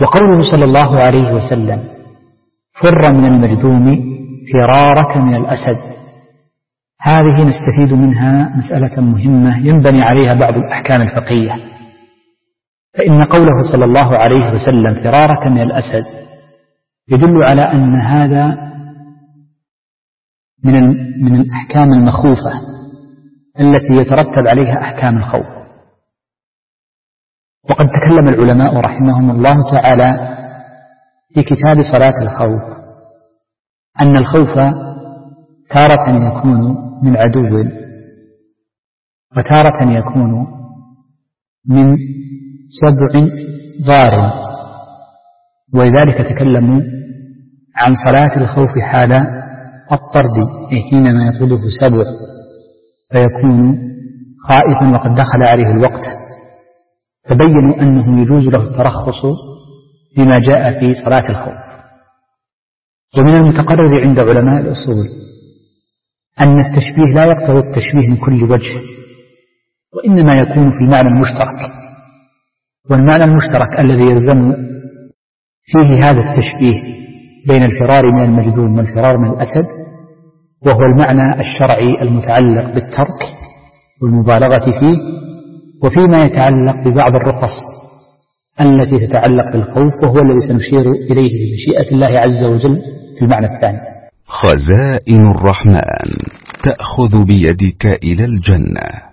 وقوله صلى الله عليه وسلم فر من المجذوم فرارك من الأسد، هذه نستفيد منها مسألة مهمة ينبني عليها بعض الأحكام الفقهية. فإن قوله صلى الله عليه وسلم فرارك من الأسد يدل على أن هذا من الأحكام المخوفة التي يترتب عليها أحكام الخوف. وقد تكلم العلماء رحمهم الله تعالى في كتاب صلاة الخوف أن الخوف تارة يكون من عدو وتارة يكون من سبع ضار، ولذلك تكلموا عن صلاة الخوف حال الطرد، حينما يطرده سبع فيكون خائفا وقد دخل عليه الوقت، فبينوا أنه يجوز له الترخص بما جاء في صلاة الخوف. ومن المتقرر عند علماء الأصول أن التشبيه لا يقتضي التشبيه من كل وجه، وإنما يكون في المعنى المشترك، والمعنى المشترك الذي يلزم فيه هذا التشبيه بين الفرار من المجذوم والفرار من الأسد وهو المعنى الشرعي المتعلق بالترك والمبالغة فيه، وفيما يتعلق ببعض الرخص التي تتعلق بالخوف، وهو الذي سنشير إليه بمشيئة الله عز وجل في المعنى الثاني. خزائن الرحمن تأخذ بيدك إلى الجنة.